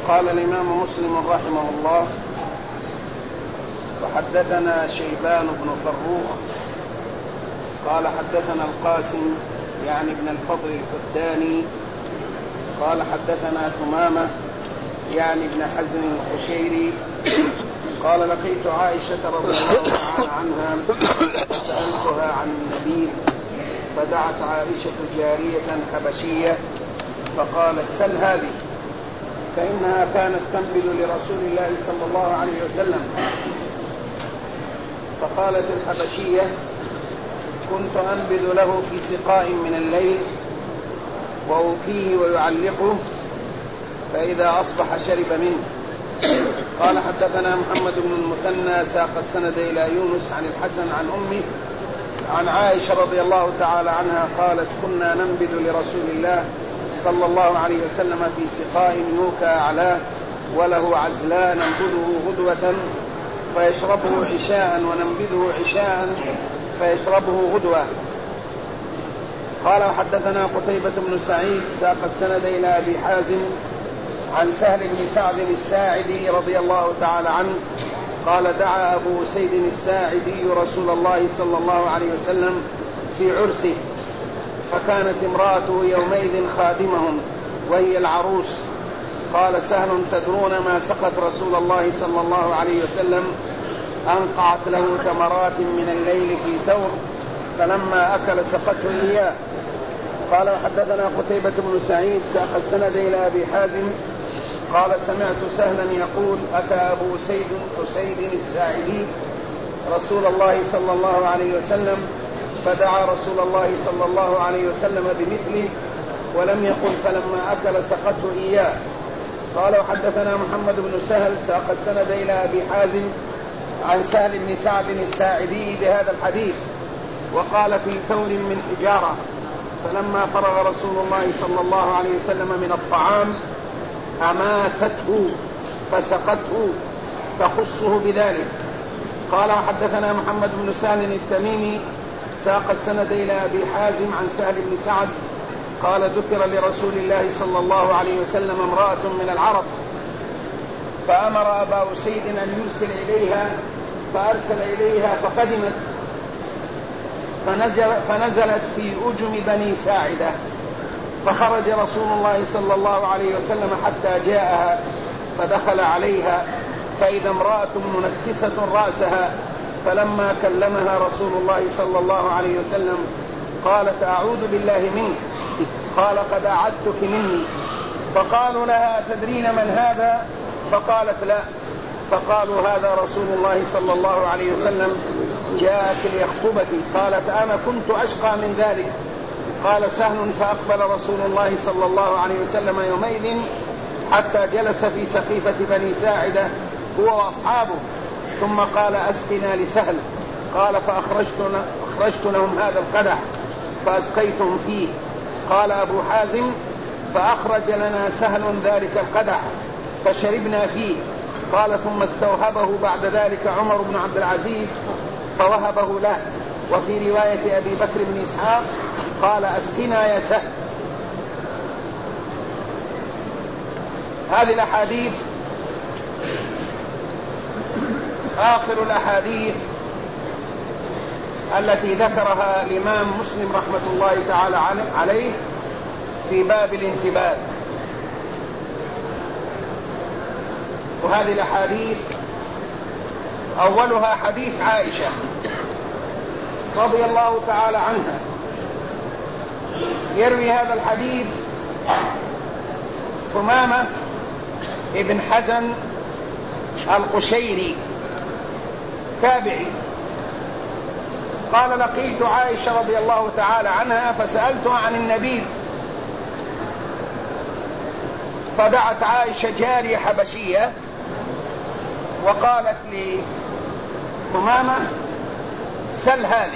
قال الإمام مسلم رحمه الله: وحدثنا شيبان بن فروخ قال حدثنا القاسم يعني ابن الفضل الكداني قال حدثنا ثمامة يعني ابن حزم القشيري قال: لقيت عائشة رضي الله تعالى عنها فسألتها عن النبي، فدعت عائشة جارية حبشية فقالت: سل هذه، فإنها كانت تنبذ لرسول الله صلى الله عليه وسلم. فقالت الحبشية: كنت أنبذ له في سقاء من الليل وأوكيه ويعلقه، فإذا أصبح شرب منه. قال: حدثنا محمد بن المثنى ساق السند إلى يونس عن الحسن عن أمه عن عائشة رضي الله تعالى عنها قالت: كنا ننبذ لرسول الله صلى الله عليه وسلم في سقاء يوكى أعلاه وله عزلان ننبذه غدوة فيشربه عشاء وننبذه عشاء فيشربه غدوة. قال: حدثنا قتيبة بن سعيد ساق السند إلى أبي حازم عن سهل بن سعد الساعدي رضي الله تعالى عنه قال: دعا أبو سيد الساعدي رسول الله صلى الله عليه وسلم في عرسه، فكانت امرأته يومئذ خادمهم وهي العروس. قال سهل: تدرون ما سقت رسول الله صلى الله عليه وسلم؟ أنقعت له تمرات من الليل في ثور، فلما أكل سقته إياه. قال: حدثنا قتيبة بن سعيد ساق السند إلى أبي حازم قال: سمعت سهلا يقول: أتى أبو سيد الساعدي رسول الله صلى الله عليه وسلم فدعا رسول الله صلى الله عليه وسلم بمثله ولم يقل، فلما أكل سقته إياه. قال: وحدثنا محمد بن سهل ساق السند إلى أبي حازم عن سهل بن سعد الساعدي بهذا الحديث وقال: في ثور من حجارة، فلما فرغ رسول الله صلى الله عليه وسلم من الطعام أماتته فسقته تخصه بذلك. قال: وحدثنا محمد بن سهل التميمي ساق السند إلى أبي حازم عن سهل بن سعد قال: ذكر لرسول الله صلى الله عليه وسلم امرأة من العرب، فأمر أبا سيد أن يرسل إليها، فأرسل إليها فقدمت فنزلت في أجم بني ساعدة، فخرج رسول الله صلى الله عليه وسلم حتى جاءها فدخل عليها فإذا امرأة منكسة رأسها، فلما كلمها رسول الله صلى الله عليه وسلم قالت: أعوذ بالله منك. قال: قد أعدتك مني. فقالوا لها: تدرين من هذا؟ فقالت: لا. فقالوا: هذا رسول الله صلى الله عليه وسلم جاءك ليخطبك. قالت: أنا كنت أشقى من ذلك. قال سهل: فأقبل رسول الله صلى الله عليه وسلم يومئذ حتى جلس في سقيفة بني ساعدة هو وأصحابه، ثم قال: أسقنا لسهل. قال: فأخرجت لهم هذا القدح فأسقيتهم فيه. قال أبو حازم: فأخرج لنا سهل ذلك القدح فشربنا فيه. قال: ثم استوهبه بعد ذلك عمر بن عبد العزيز فوهبه له. وفي رواية أبي بكر بن إسحاق قال: أسقنا يا سهل. هذه الأحاديث آخر الأحاديث التي ذكرها الإمام مسلم رحمة الله تعالى عليه في باب الانتباذ. وهذه الأحاديث أولها حديث عائشة رضي الله تعالى عنها، يروي هذا الحديث ثمامة ابن حزن القشيري تابعي قال: لقيت عائشة رضي الله تعالى عنها فسألتها عن النبي، فدعت عائشة جارية حبشية وقالت لثمامة: سل هذه.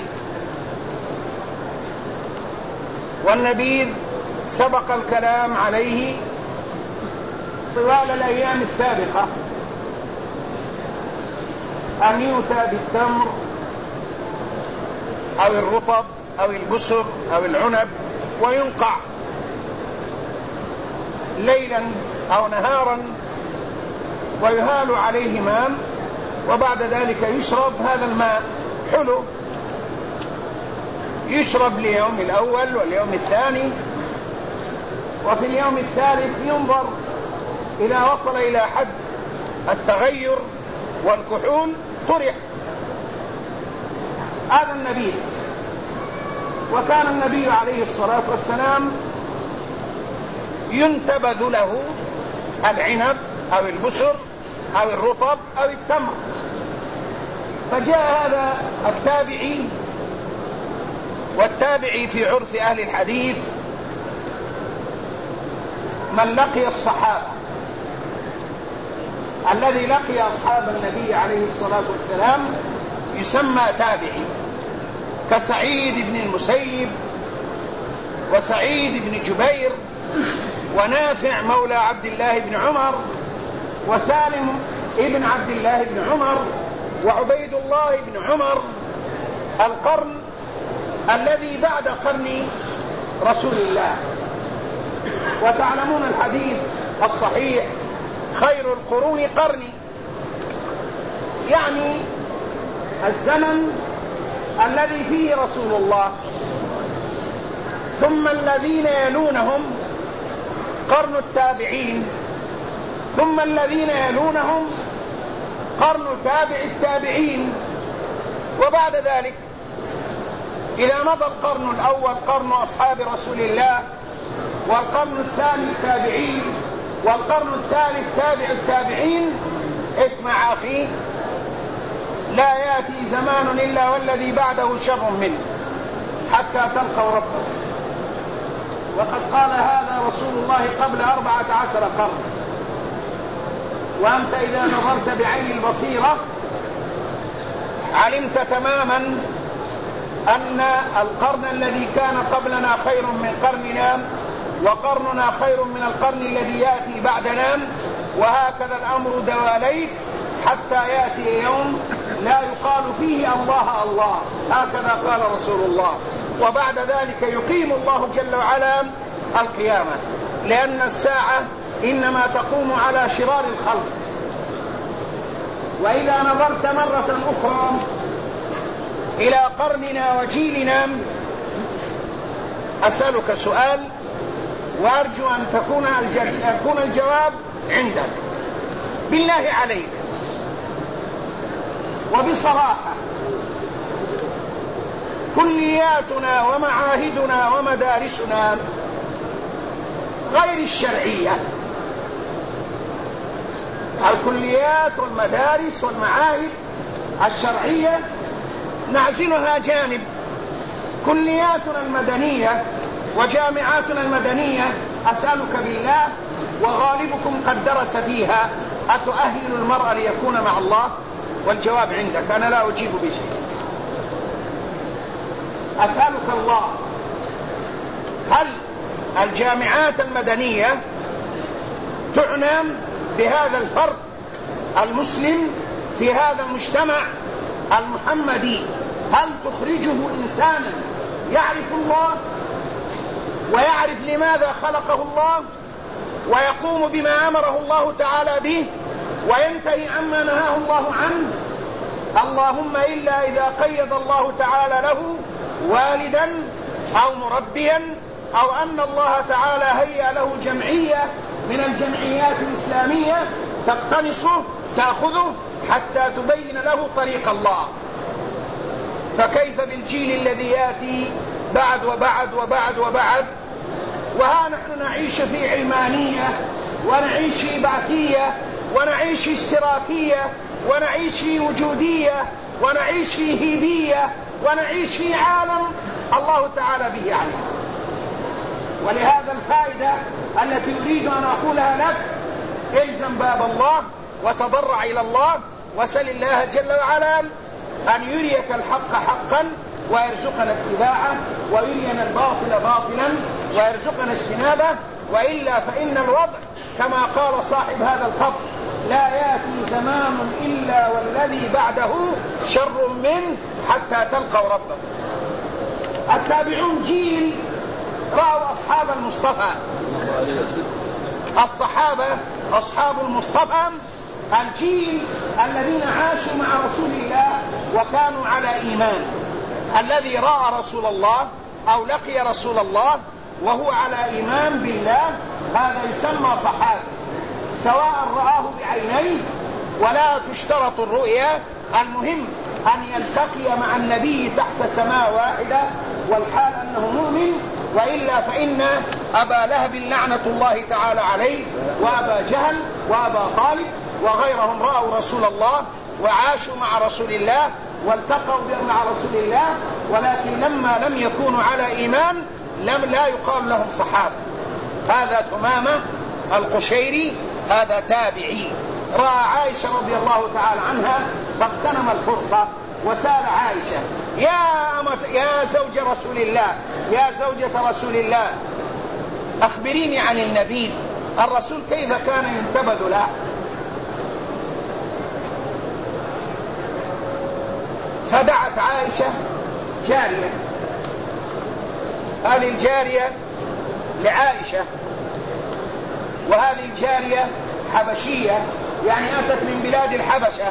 والنبيذ سبق الكلام عليه طوال الأيام السابقة، أن يؤتى بالتمر أو الرطب أو البسر أو العنب وينقع ليلا أو نهارا ويهال عليه ماء، وبعد ذلك يشرب هذا الماء حلو، يشرب ليوم الأول واليوم الثاني، وفي اليوم الثالث ينظر إذا وصل إلى حد التغير والكحول طرح. هذا النبي. وكان النبي عليه الصلاة والسلام ينتبذ له العنب أو البسر أو الرطب أو التمر. فجاء هذا التابعي، والتابعي في عرف أهل الحديث من لقي الصحابة، الذي لقي أصحاب النبي عليه الصلاة والسلام يسمى تابعي، كسعيد بن المسيب وسعيد بن جبير ونافع مولى عبد الله بن عمر وسالم ابن عبد الله بن عمر وعبيد الله بن عمر، القرن الذي بعد قرن رسول الله. وتعلمون الحديث الصحيح خير القرون قرني، يعني الزمن الذي فيه رسول الله، ثم الذين يلونهم قرن التابعين، ثم الذين يلونهم قرن تابع التابعين، وبعد ذلك إذا مضى القرن الأول قرن أصحاب رسول الله، والقرن الثاني التابعين، والقرن الثالث تابع التابعين، اسمع أخي، لا يأتي زمان إلا والذي بعده شر منه حتى تلقوا ربكم. وقد قال هذا رسول الله قبل 14 قرن. وأنت إذا نظرت بعين البصيرة علمت تماما أن القرن الذي كان قبلنا خير من قرننا، وقرننا خير من القرن الذي يأتي بعدنا، وهكذا الأمر دواليك حتى يأتي يوم لا يقال فيه الله الله، هكذا قال رسول الله. وبعد ذلك يقيم الله جل وعلا القيامة، لأن الساعة إنما تقوم على شرار الخلق. وإذا نظرت مرة أخرى إلى قرننا وجيلنا أسألك سؤال، وأرجو أن يكون الجواب عندك بالله عليك وبصراحة. كلياتنا ومعاهدنا ومدارسنا غير الشرعية، الكليات والمدارس والمعاهد الشرعية نعزلها جانب. كلياتنا المدنية وجامعاتنا المدنية أسألك بالله وغالبكم قد درس فيها، أتؤهل المرأة ليكون مع الله؟ والجواب عندك، أنا لا أجيب بشيء. أسألك الله، هل الجامعات المدنية تعنى بهذا الفرد المسلم في هذا المجتمع المحمدي؟ هل تخرجه إنسانا يعرف الله ويعرف لماذا خلقه الله ويقوم بما أمره الله تعالى به وينتهي عما نهاه الله عنه؟ اللهم إلا إذا قيد الله تعالى له والدا أو مربيا، أو أن الله تعالى هيأ له جمعية من الجمعيات الإسلامية تقتنصه تأخذه حتى تبين له طريق الله. فكيف بالجيل الذي يأتي بعد وبعد وبعد وبعد؟ وها نحن نعيش في علمانية، ونعيش في بعثية، ونعيش في اشتراكية، ونعيش في وجودية، ونعيش في هيبية، ونعيش في عالم الله تعالى به عليم. ولهذا الفائدة التي أريد أن أقولها لك، الزم باب الله وتضرع إلى الله، وسل الله جل وعلا أن يريك الحق حقا ويرزقنا اتباعه، ويرينا الباطل باطلا ويرزقنا اجتنابه، وإلا فإن الوضع كما قال صاحب هذا القبر: لا يأتي زمان إلا والذي بعده شر منه حتى تلقوا ربكم. التابعون جيل رأوا أصحاب المصطفى، الصحابة أصحاب المصطفى الجيل الذين عاشوا مع رسول الله وكانوا على إيمان، الذي رأى رسول الله أو لقي رسول الله وهو على إيمان بالله، هذا يسمى صحابي، سواء رآه بعينيه ولا تشترط الرؤيا، المهم أن يلتقي مع النبي تحت سماء واحدة والحال أنه مؤمن، وإلا فإن أبا لهب لعنة الله تعالى عليه وأبا جهل وأبا طالب وغيرهم رأوا رسول الله وعاشوا مع رسول الله والتقوا مع رسول الله، ولكن لما لم يكونوا على إيمان لا يقال لهم صحابة. هذا ثمامة القشيري، هذا تابعي، رأى عائشة رضي الله تعالى عنها فاغتنم الفرصة وسأل عائشة: يا زوج رسول الله، يا زوجة رسول الله، أخبريني عن النبي، الرسول كيف كان ينتبذ له؟ فدعت عائشة جارية، هذه الجارية لعائشة، وهذه الجارية حبشية، يعني أتت من بلاد الحبشة.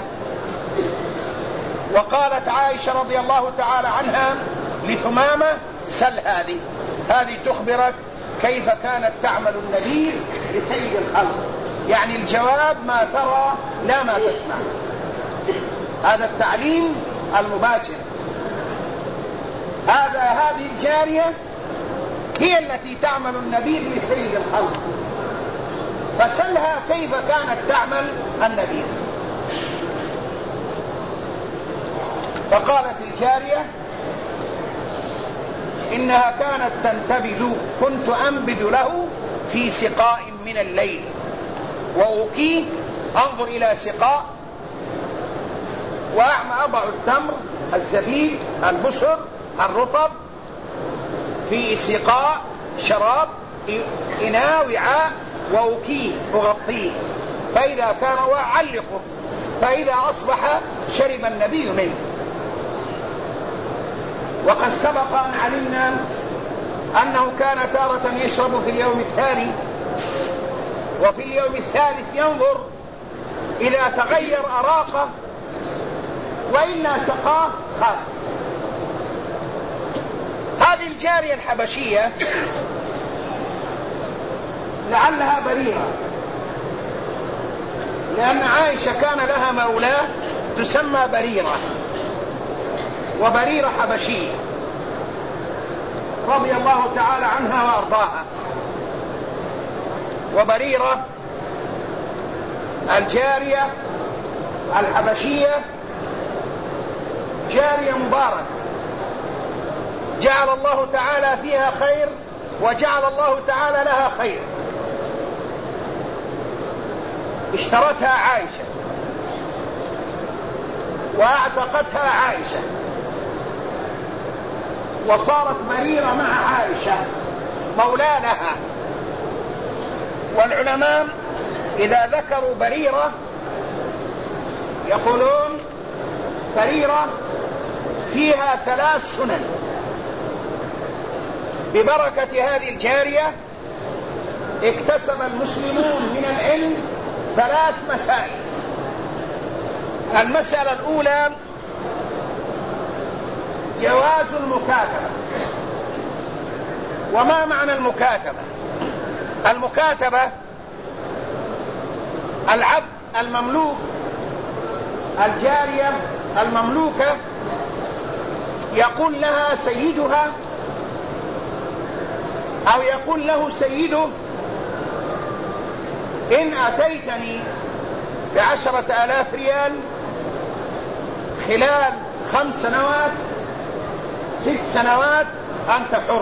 وقالت عائشة رضي الله تعالى عنها لثمامة: سل هذه تخبرك كيف كانت تعمل النبي لسيد الخلق، يعني الجواب ما ترى لا ما تسمع، هذا التعليم المباشر. هذه الجارية هي التي تعمل النبي لسيد الخلق، فسلها كيف كانت تعمل النبي. فقالت الجارية: إنها كانت تنتبذ، كنت أنبذ له في سقاء من الليل، وأوكيه، أنظر إلى سقاء، وأضع التمر، الزبيب، البسر، الرطب في سقاء شراب، إناء، وعاء، وأوكيه، أغطيه، فإذا كان وأعلقه، فإذا أصبح شرب النبي منه. وقد سبق أن علمنا أنه كان تارة يشرب في اليوم الثاني، وفي اليوم الثالث ينظر إذا تغير أراقه، وإلا سقاه خاف. هذه الجارية الحبشية لعلها بريرة، لأن عائشة كان لها مولاه تسمى بريرة، وبريرة حبشية رضي الله تعالى عنها وأرضاها. وبريرة الجارية الحبشية جارية مباركة، جعل الله تعالى فيها خير، وجعل الله تعالى لها خير. اشترتها عائشة واعتقتها عائشة، وصارت بريرة مع عائشة مولى لها. والعلماء إذا ذكروا بريرة يقولون بريرة فيها 3 سنن. ببركة هذه الجارية اكتسب المسلمون من العلم 3 مسائل. المسألة الأولى جواز المكاتبة. وما معنى المكاتبة؟ المكاتبة العبد المملوك، الجارية المملوكة، يقول لها سيدها أو يقول له سيده: إن أتيتني ب10,000 ريال خلال 5 سنوات 6 سنوات أنت حر.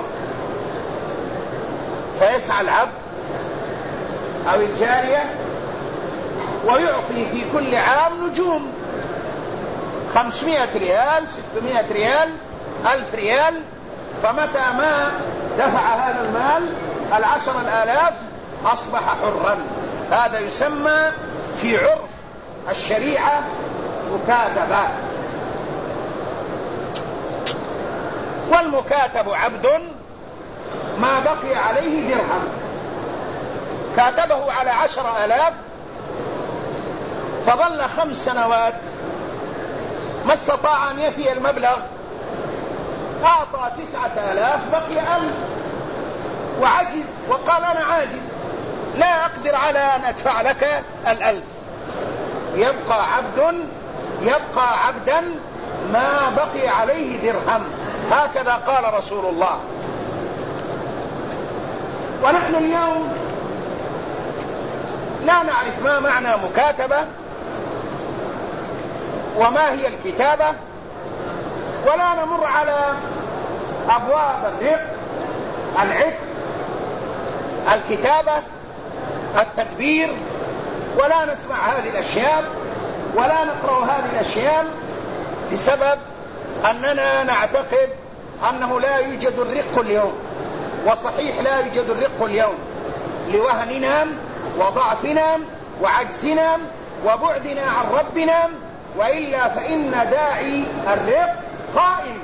فيسعى العبد أو الجارية ويعطي في كل عام نجوم، 500 ريال 600 ريال 1000 ريال، فمتى ما دفع هذا المال 10,000 أصبح حرا. هذا يسمى في عرف الشريعة مكاتبة. والمكاتب عبد ما بقي عليه درهم، كاتبه على 10,000 فظل 5 سنوات ما استطاع أن يفي المبلغ، أعطى 9000 بقي 1000 وعجز، وقال أنا عاجز لا أقدر على أن أدفع لك 1000. يبقى عبدا ما بقي عليه درهم، هكذا قال رسول الله. ونحن اليوم لا نعرف ما معنى مكاتبة وما هي الكتابة، ولا نمر على أبواب الرق، العتق، الكتابة، التدبير، ولا نسمع هذه الأشياء ولا نقرأ هذه الأشياء بسبب أننا نعتقد أنه لا يوجد الرق اليوم. وصحيح لا يوجد الرق اليوم لوهننا وضعفنا وعجزنا وبعدنا عن ربنا، وإلا فإن داعي الرق قائم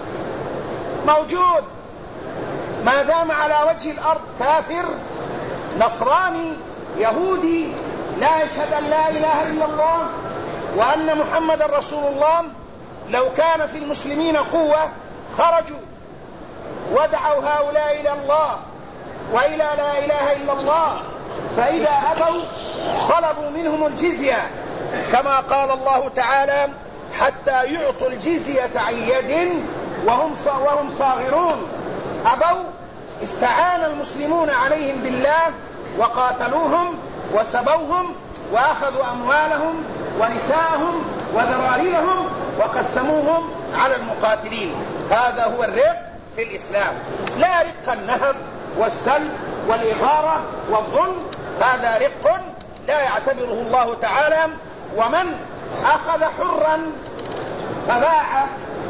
موجود ما دام على وجه الأرض كافر نصراني يهودي لا يشهد أن لا إله إلا الله وأن محمد رسول الله. لو كان في المسلمين قوة خرجوا ودعوا هؤلاء إلى الله وإلى لا إله إلا الله، فإذا أبوا طلبوا منهم الجزية كما قال الله تعالى حتى يعطوا الجزية عن يد وهم صاغرون. أبوا، استعان المسلمون عليهم بالله وقاتلوهم وسبوهم وأخذوا أموالهم ونساءهم وذراريهم وقسموهم على المقاتلين. هذا هو الرق في الإسلام، لا رق النهب والسلب والإغارة والظلم، هذا رق لا يعتبره الله تعالى. ومن أخذ حرا فباع،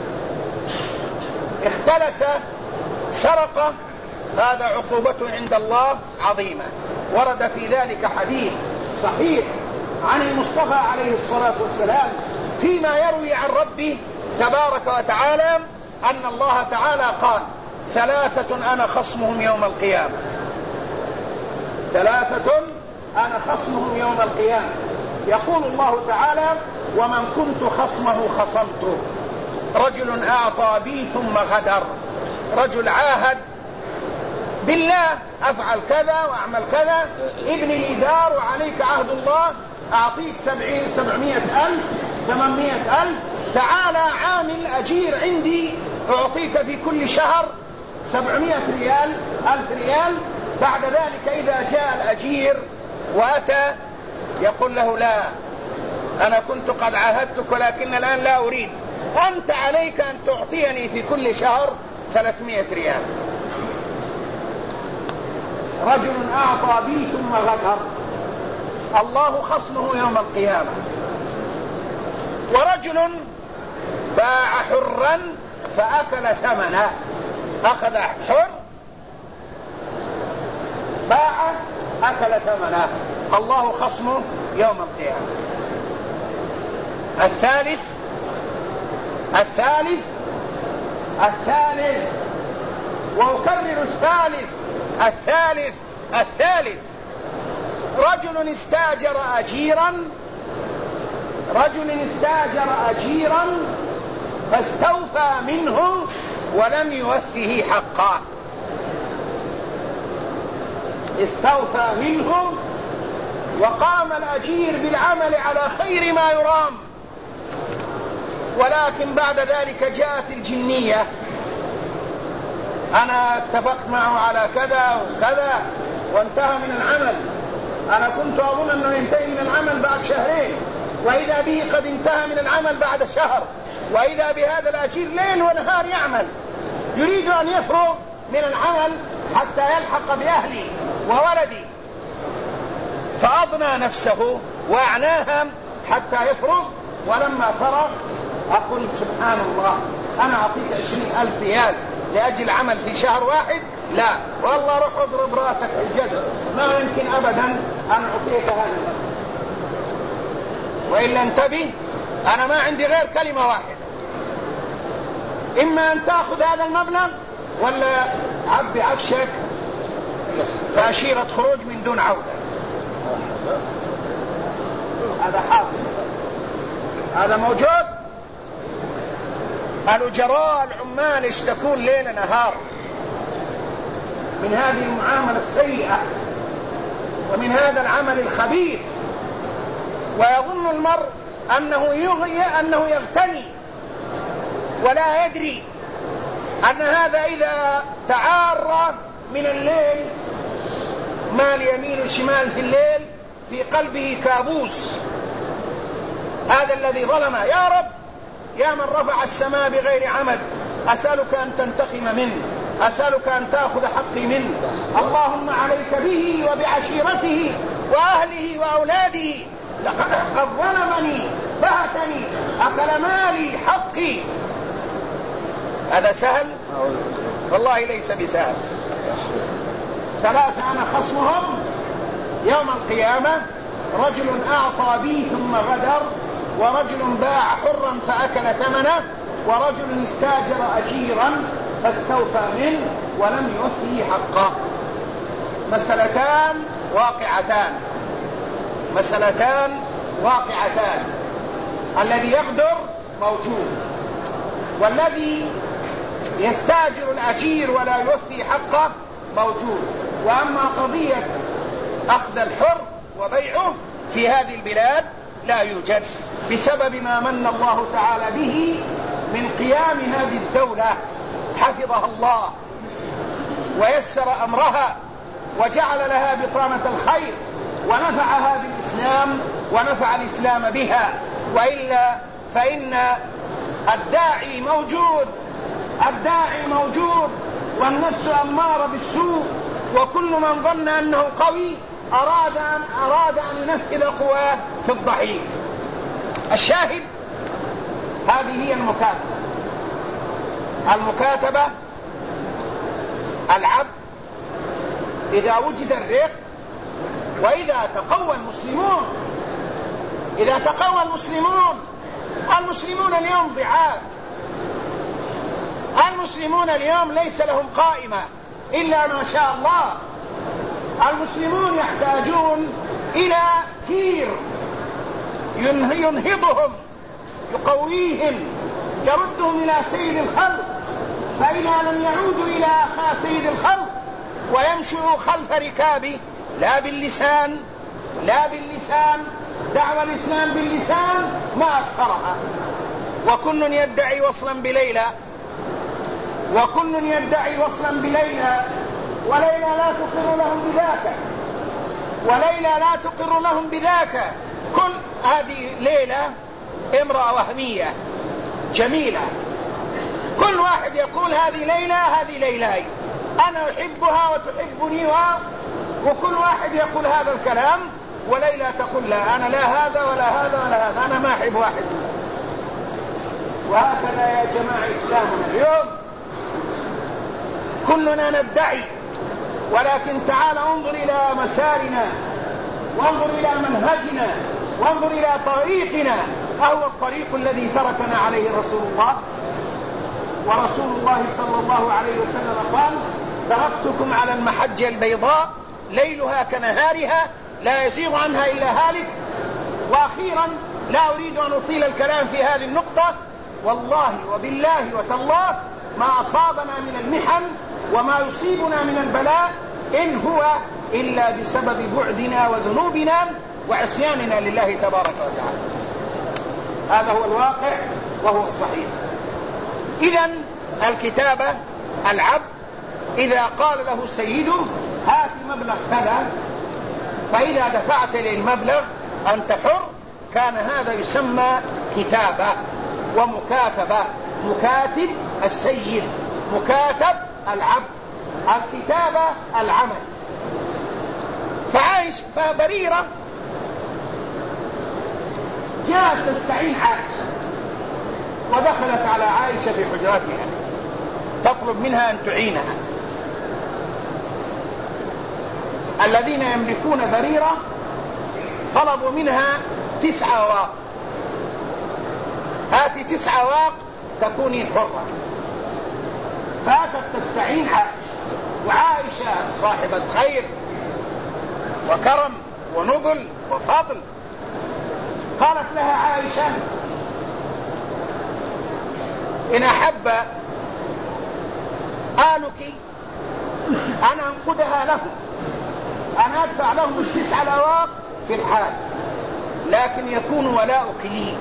اختلس، سرق، هذا عقوبته عند الله عظيمة. ورد في ذلك حديث صحيح عن المصطفى عليه الصلاة والسلام فيما يروي عن ربه تبارك وتعالى أن الله تعالى قال 3 أنا خصمهم يوم القيامة، 3 أنا خصمهم يوم القيامة. يقول الله تعالى ومن كنت خصمه خصمته، رجل أعطى بي ثم غدر، رجل عاهد بالله أفعل كذا وأعمل كذا، ابني لي دار وعليك عهد الله، أعطيك 700,000 800,000، تعالى عامل أجير عندي أعطيك في كل شهر 700 ريال 1000 ريال. بعد ذلك إذا جاء الأجير وأتى يقول له لا أنا كنت قد عاهدتك ولكن الآن لا أريد، أنت عليك أن تعطيني في كل شهر 300 ريال. رجل أعطى بي ثم غدر، الله خصمه يوم القيامة. ورجل باع حرا فأكل ثمنه، أخذ حر باع أكل ثمنه، الله خصمه يوم القيامة. الثالث وأكرر الثالث رجل استاجر أجيرا فاستوفى منه ولم يوفه حقه، استوفى منه وقام الأجير بالعمل على خير ما يرام، ولكن بعد ذلك جاءت الجنية أنا اتفقت معه على كذا وكذا وانتهى من العمل، أنا كنت أظن أنه ينتهي من العمل بعد شهرين، وإذا به قد انتهى من العمل بعد شهر، وإذا بهذا الأجير ليل ونهار يعمل، يريد أن يفرغ من العمل حتى يلحق بأهلي وولدي، فأضنى نفسه وأعناها حتى يفرغ، ولما فرغ أقول سبحان الله أنا أعطيك 20,000 ريال لأجل عمل في شهر واحد؟ لا، والله روح اضرب راسك في الجدر، ما يمكن أبدا أن أعطيك هذا. وإلا انتبه، أنا ما عندي غير كلمة واحدة، إما أن تأخذ هذا المبلغ ولا عبي عفشك تأشيرة خروج من دون عودة. هذا حاصل. هذا موجود. الأجراء العمال يشتكون ليل نهار من هذه المعاملة السيئة ومن هذا العمل الخبيث، ويظن المرء أنه يغتني ولا يدري أن هذا إذا تعار من الليل مال يمين وشمال في الليل في قلبه كابوس. هذا الذي ظلم. يا رب، يا من رفع السماء بغير عمد، أسألك أن تنتقم منه، أسألك أن تأخذ حقي منه. اللهم عليك به وبعشيرته وأهله وأولاده، لقد ظلمني بهتني أكل مالي حقي. هذا سهل؟ والله ليس بسهل. ثلاثة أنا خصمهم يوم القيامة: رجل أعطى بي ثم غدر، ورجل باع حرا فأكل ثمنه، ورجل استاجر أجيرا فاستوفى منه ولم يوفه حقه. مسألتان واقعتان. الذي يغدر موجود، والذي يستاجر الأجير ولا يوفي حقه موجود. وأما قضية أخذ الحر وبيعه في هذه البلاد لا يوجد، بسبب ما من الله تعالى به من قيام هذه الدولة حفظها الله ويسر أمرها وجعل لها بطانة الخير ونفعها بالإسلام ونفع الإسلام بها. وإلا فإن الداعي موجود والنفس أمارة بالسوء، وكل من ظن أنه قوي أراد أن ينفذ قواه في الضعيف. الشاهد: هذه هي المكاتبة. العبد إذا وجد الرق، وإذا تقوى المسلمون اليوم ضعاف. المسلمون اليوم ليس لهم قائمة إلا ما شاء الله. المسلمون يحتاجون إلى كير ينهضهم، يقويهم، يردهم إلى سيد الخلق. فإذا لم يعودوا إلى سيد الخلق ويمشوا خلف ركابه لا باللسان دعوى الإسلام باللسان ما أكثرها. وكل يدعي وصلا بليلى، وليلى لا تقر لهم بذاك. كل هذه ليلى امرأة وهمية جميلة، كل واحد يقول هذه ليلى أنا أحبها وتحبني، وكل واحد يقول هذا الكلام، وليلى تقول لا، أنا لا هذا ولا هذا ولا هذا، أنا ما أحب واحد. وهكذا يا جماعة إسلامنا اليوم كلنا ندعي، ولكن تعال انظر إلى مسارنا، وانظر إلى منهجنا، وانظر إلى طريقنا. أهو الطريق الذي تركنا عليه رسول الله؟ ورسول الله صلى الله عليه وسلم قال: تركتكم على المحجة البيضاء ليلها كنهارها لا يزيغ عنها إلا هالك. وأخيرا، لا أريد أن أطيل الكلام في هذه النقطة، والله وبالله وتالله ما أصابنا من المحن وما يصيبنا من البلاء إن هو إلا بسبب بعدنا وذنوبنا وعصياننا لله تبارك وتعالى. هذا هو الواقع وهو الصحيح. إذن الكتابة، العبد إذا قال له سيده هات مبلغ كذا، فإذا دفعت لي المبلغ أنت حر، كان هذا يسمى كتابة ومكاتبة. مكاتب السيد، مكاتب العبد، الكتابة العمل. فبريرة جاءت تستعين عائشة، ودخلت على عائشة في حجرتها تطلب منها أن تعينها. الذين يملكون بريرة طلبوا منها 9 أواق، هاتي 9 أواق تكونين حرة. فاتت تستعين عائشة، وعائشة صاحبة خير وكرم ونبل وفضل. قالت لها عائشة: إن أحب آلك أن أنقدها لهم، أنا أدفع لهم 9 الأواق في الحال، لكن يكون ولاؤك لي،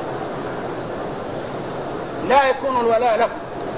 لا يكون الولاء لهم.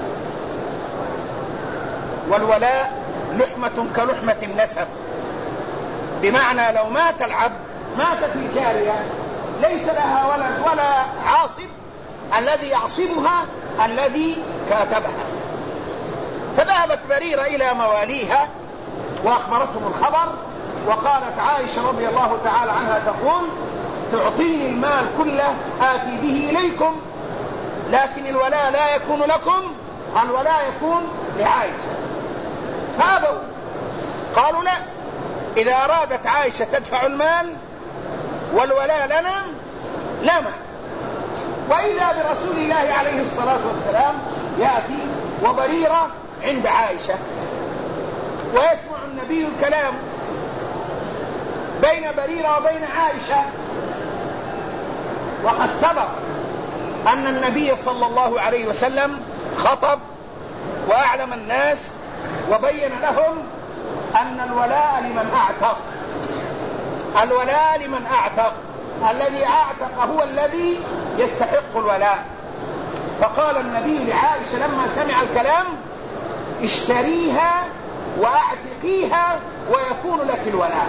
والولاء لحمة كلحمة النسب، بمعنى لو مات العبد، ماتت الجارية، ليس لها ولد ولا عاصب، الذي يعصبها الذي كاتبها. فذهبت بريرة إلى مواليها وأخبرتهم الخبر، وقالت عائشة رضي الله تعالى عنها تقول: تعطيني المال كله آتي به إليكم، لكن الولاء لا يكون لكم، الولاء يكون لعائشة. فأبوا، قالوا لا، إذا أرادت عائشة تدفع المال والولاء لنا لما. وإذا برسول الله عليه الصلاة والسلام يأتي وبريرة عند عائشة، ويسمع النبي الكلام بين بريرة وبين عائشة. وقد سبق أن النبي صلى الله عليه وسلم خطب وأعلم الناس وبين لهم أن الولاء لمن أعتق، الولاء لمن أعتق، الذي أعتق هو الذي يستحق الولاء. فقال النبي لعائشة لما سمع الكلام: اشتريها وأعتقيها ويكون لك الولاء.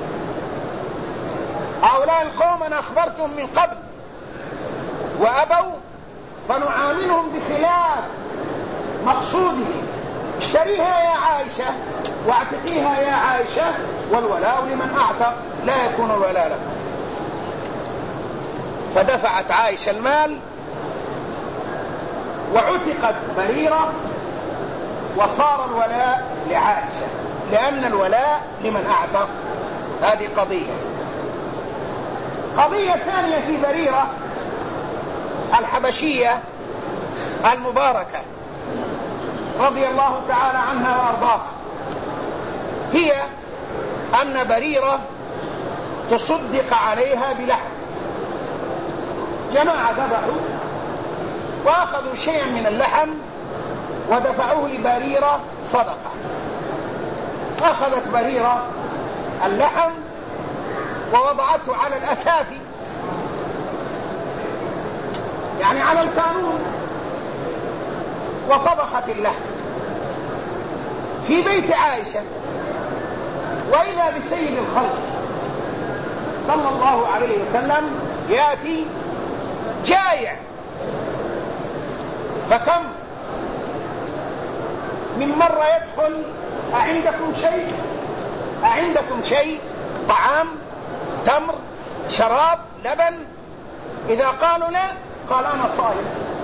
هؤلاء القوم أنا أخبرتهم من قبل وأبوا، فنعاملهم بخلاف مقصوده. اشتريها يا عائشة واعتقيها يا عائشة، والولاء لمن أعتق، لا يكون الولاء لك. فدفعت عائشة المال وعتقت بريرة، وصار الولاء لعائشة، لأن الولاء لمن أعتق. هذه قضية. قضية ثانية في بريرة الحبشية المباركة رضي الله تعالى عنها وأرضاها، هي أن بريرة تصدق عليها بلحم. جماعة ذبحوا وأخذوا شيئا من اللحم ودفعوه لبريرة صدقة. أخذت بريرة اللحم ووضعته على الأثافي، يعني على القانون، وطبخت اللحم في بيت عائشة. وإذا بسيد الخلق صلى الله عليه وسلم يأتي جائع، فكم من مرة يدخل: أعندكم شيء؟ أعندكم شيء؟ طعام، تمر، شراب، لبن؟ إذا قالوا لا، قال أنا صائم.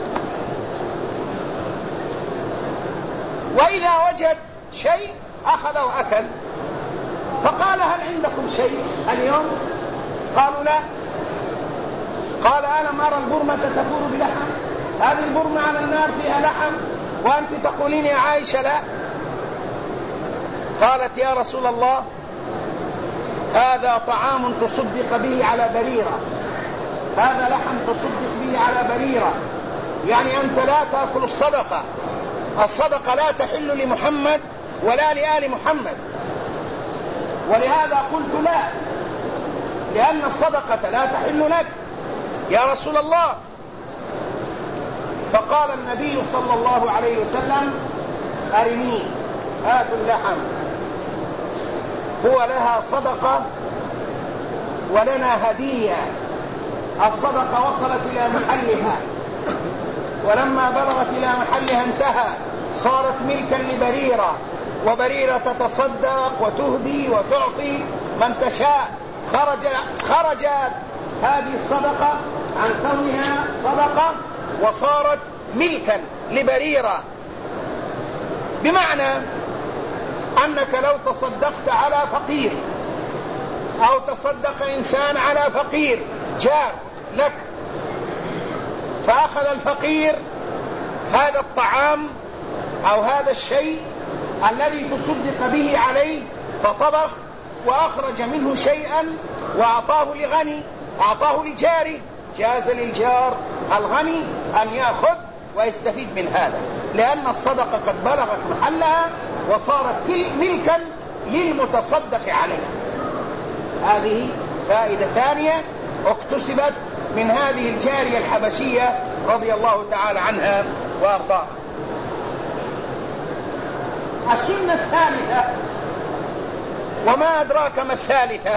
وإذا وجد شيء أخذ وأكل. فقال: هل عندكم شيء اليوم؟ قالوا لا. قال: ألم أرى البرمة تفور بلحم؟ هذه البرمة على النار فيها لحم، وأنت تقولين يا عائشة لا. قالت: يا رسول الله، هذا طعام تصدق به على بريرة، هذا لحم تصدق به على بريرة، يعني أنت لا تأكل الصدقة، الصدقة لا تحل لمحمد ولا لآل محمد. ولهذا قلت لا، لأن الصدقة لا تحل لك يا رسول الله. فقال النبي صلى الله عليه وسلم: أرني، هاتوا اللحم، هو لها صدقة ولنا هدية. الصدقة وصلت إلى محلها، ولما بلغت إلى محلها انتهى، صارت ملكا لبريرة، وبريرة تتصدق وتهدي وتعطي من تشاء. خرجت هذه الصدقة عن كونها صدقة وصارت ملكا لبريرة، بمعنى أنك لو تصدقت على فقير أو تصدق إنسان على فقير جار لك، فأخذ الفقير هذا الطعام أو هذا الشيء الذي تصدق به عليه، فطبخ وأخرج منه شيئا وأعطاه لغني، أعطاه لجاره، جاز للجار الغني أن يأخذ ويستفيد من هذا، لأن الصدقة قد بلغت محلها وصارت ملكا للمتصدق عليها. هذه فائدة ثانية اكتسبت من هذه الجارية الحبشية رضي الله تعالى عنها وأرضاها. السنة الثالثة، وما أدراك ما الثالثة؟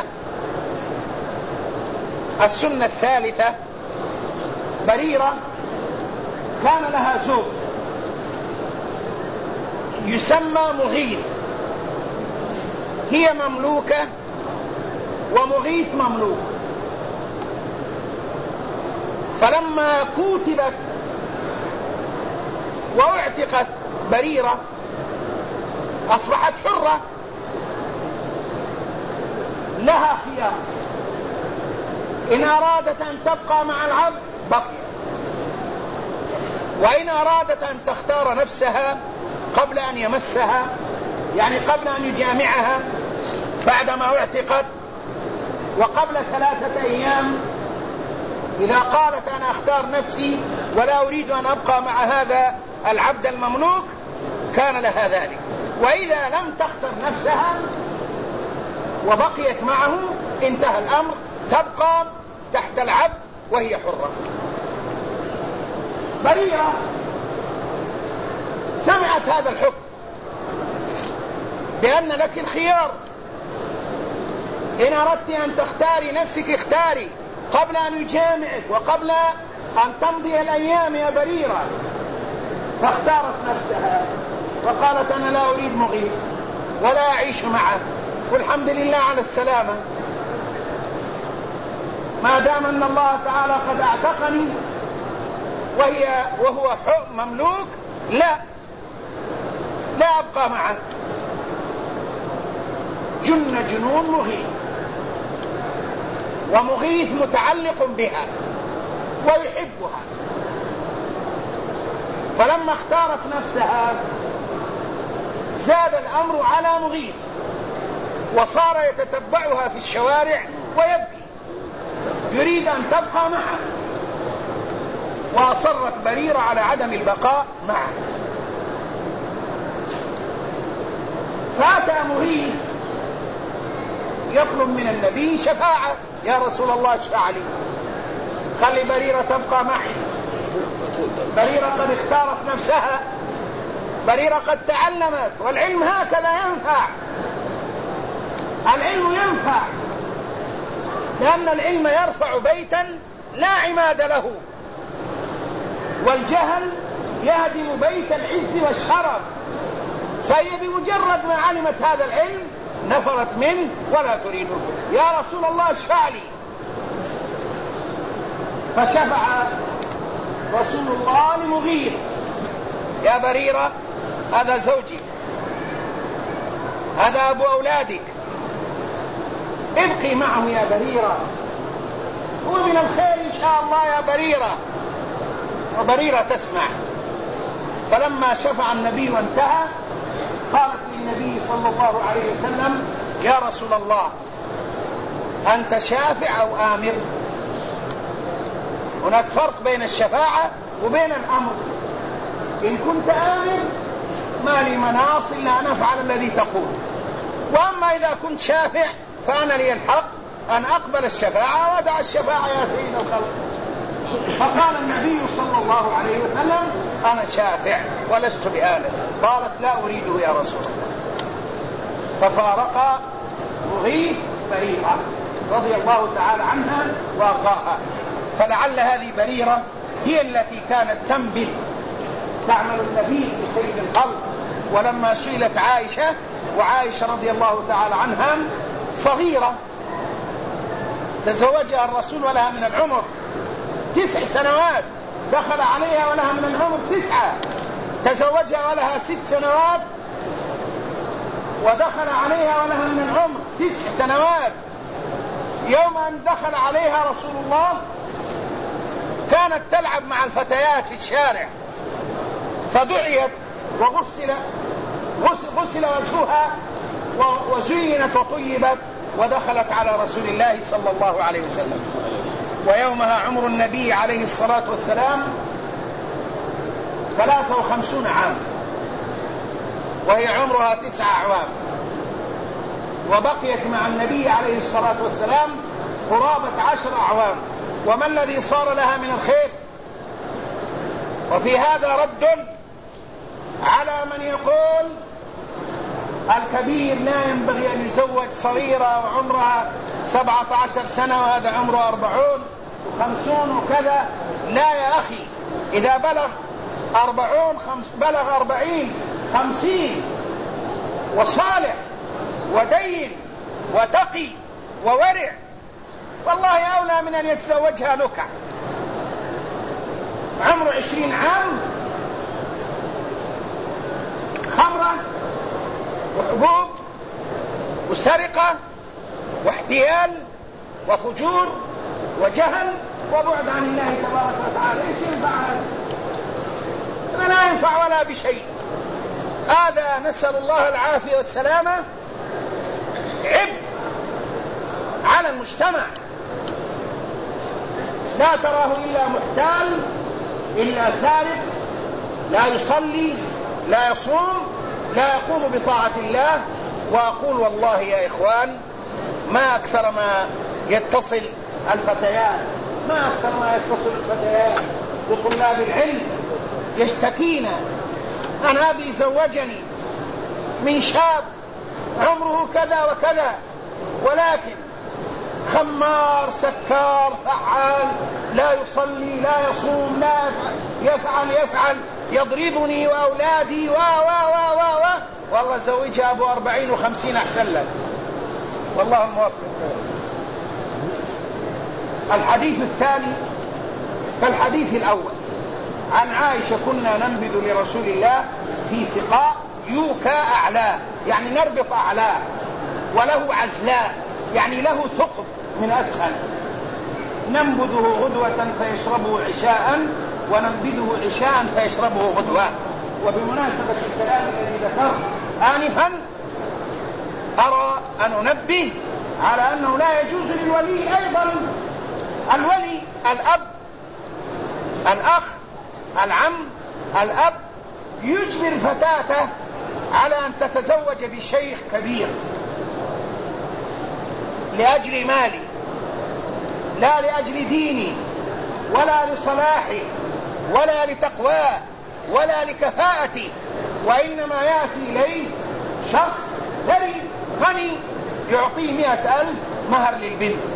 السنة الثالثة بريرة كان لها زوج يسمى مغيث، هي مملوكة ومغيث مملوك. فلما كوتبت واعتقت بريرة أصبحت حرة، لها خيار، إن أرادت أن تبقى مع العبد بقي، وإن أرادت أن تختار نفسها قبل أن يمسها، يعني قبل أن يجامعها بعدما اعتقت وقبل 3 أيام، إذا قالت أنا أختار نفسي ولا أريد أن أبقى مع هذا العبد المملوك كان لها ذلك. وإذا لم تختر نفسها وبقيت معه انتهى الأمر، تبقى تحت العبد وهي حرة. بريرة سمعت هذا الحكم بأن لك الخيار، إن أردت أن تختاري نفسك اختاري قبل أن يجامعك وقبل أن تمضي الأيام يا بريرة. فاختارت نفسها وقالت أنا لا أريد مغيث ولا أعيش معه، والحمد لله على السلامة، ما دام أن الله تعالى قد اعتقني وهو مملوك لا أبقى معه. جنون مغيث، ومغيث متعلق بها ويحبها، فلما اختارت نفسها زاد الأمر على مغيث وصار يتتبعها في الشوارع ويبكي يريد أن تبقى معه، وأصرت بريرة على عدم البقاء معه. فأتى مغيث يطلب من النبي شفاعة، يا رسول الله اشفع لي، خلي بريرة تبقى معي. بريرة قد اختارت نفسها، بريرة قد تعلمت، والعلم هكذا ينفع، العلم ينفع، لأن العلم يرفع بيتا لا عماد له، والجهل يهدم بيت العز والشرف. فهي بمجرد ما علمت هذا العلم نفرت منه ولا تريده، يا رسول الله اشفع لي. فشفع رسول الله لمغيث، يا بريرة هذا زوجي، هذا أبو أولادك، ابقي معه يا بريرة، هو من الخير إن شاء الله يا بريرة. وبريرة تسمع. فلما شفع النبي وانتهى قالت للنبي صلى الله عليه وسلم يا رسول الله أنت شافع أو آمر؟ هناك فرق بين الشفاعة وبين الأمر. إن كنت آمر ما لي مناص إلا أن أفعل الذي تقول، وأما إذا كنت شافع فأنا لي الحق أن أقبل الشفاعة وأدع الشفاعة يا سيد الخلق. فقال النبي صلى الله عليه وسلم أنا شافع ولست بآمر. قالت لا أريده يا رسول الله. ففارق مغيث بريرة رضي الله تعالى عنها وأرضاها. فلعل هذه بريرة هي التي كانت تنبل تعمل النبي بسيد الخلق. ولما سئلت عائشة، وعائشة رضي الله تعالى عنها صغيرة تزوجها الرسول ولها من العمر 9 سنوات، دخل عليها ولها من العمر 9، تزوجها ولها 6 سنوات، ودخل عليها ولها من العمر 9 سنوات. يوم أن دخل عليها رسول الله كانت تلعب مع الفتيات في الشارع، فدعيت وغسل وجهها وزينت وطيبت ودخلت على رسول الله صلى الله عليه وسلم. ويومها عمر النبي عليه الصلاة والسلام 53 عام، وهي عمرها 9 أعوام، وبقيت مع النبي عليه الصلاة والسلام قرابة 10 أعوام. وما الذي صار لها من الخير؟ وفي هذا رد على من يقول الكبير لا ينبغي أن يزوج صغيرة وعمرها 17 سنة وهذا عمره 40 و50 وكذا. لا يا أخي، إذا بلغ 40 50 وصالح ودين وتقي وورع، والله أولى من أن يتزوجها نكع. عمره 20 عام خمرة وحبوب وسرقة واحتيال وفجور وجهل وبعد عن الله تبارك وتعالى، ايش ينفع هذا؟ لا ينفع ولا بشيء. هذا نسأل الله العافية والسلامة عبء على المجتمع. لا تراه إلا محتال، إلا سارق، لا يصلي، لا يصوم، لا يقوم بطاعة الله. وأقول والله يا إخوان، ما أكثر ما يتصل الفتيات بطلاب العلم يشتكين أن أبي زوجني من شاب عمره كذا وكذا، ولكن خمار سكار فعال، لا يصلي لا يصوم لا يفعل يضربني وأولادي والله زوجها أبو 40 و50 أحسن لك، والله الموفق. الحديث الثاني كالحديث الأول. عن عائشة: كنا ننبذ لرسول الله في سقاء يوكى أعلاه، يعني نربط أعلاه، وله عزلاء، يعني له ثقب من أسفل، ننبذه غدوة فيشربه عشاء، وننبذه عشاء فيشربه غدوة. وبمناسبة الكلام الذي ذكرت آنفا، أرى أن أنبه على أنه لا يجوز للولي أيضا، الولي الأب الأخ العم الأب، يجبر فتاته على أن تتزوج بشيخ كبير لأجل مالي، لا لأجل ديني ولا لصلاحي ولا لتقواه ولا لكفاءتي، وإنما يأتي إليه شخص ثري غني يعطيه 100,000 مهر للبنت،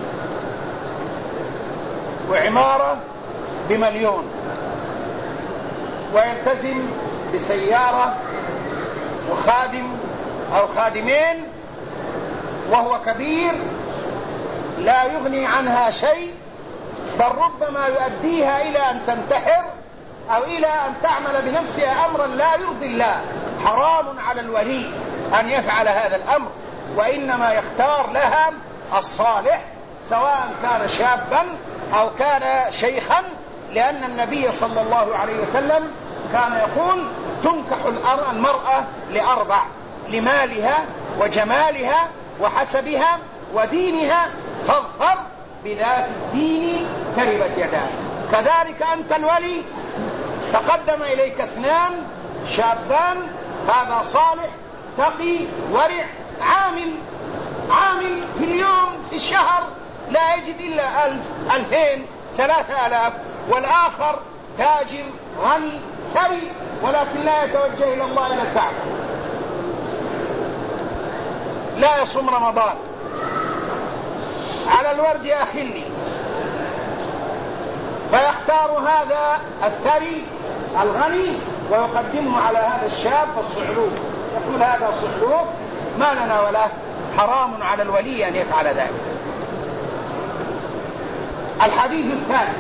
وعمارة ب1,000,000، ويلتزم بسيارة وخادم أو خادمين، وهو كبير لا يغني عنها شيء، بل ربما يؤديها إلى أن تنتحر أو إلى أن تعمل بنفسها أمرا لا يرضي الله. حرام على الولي أن يفعل هذا الأمر، وإنما يختار لها الصالح، سواء كان شابا أو كان شيخا، لأن النبي صلى الله عليه وسلم كان يقول: تنكح المرأة ل4: لمالها وجمالها وحسبها ودينها، فاظفر بذات الدين تربت يداك. كذلك أنت الولي، تقدم إليك 2 شابان، هذا صالح تقي ورع عامل في اليوم في الشهر لا يجد إلا 1000 2000 3000، والآخر تاجر غني ثري ولكن لا يتوجه إلى الله إلى الكعبة، لا يصوم رمضان. على الورد يا أخي، فيختار هذا الثري الغني ويقدمه على هذا الشاب الصعلوك، يقول: هذا صعلوك ما لنا ولا. حرام على الولي أن يفعل ذلك. الحديث الثاني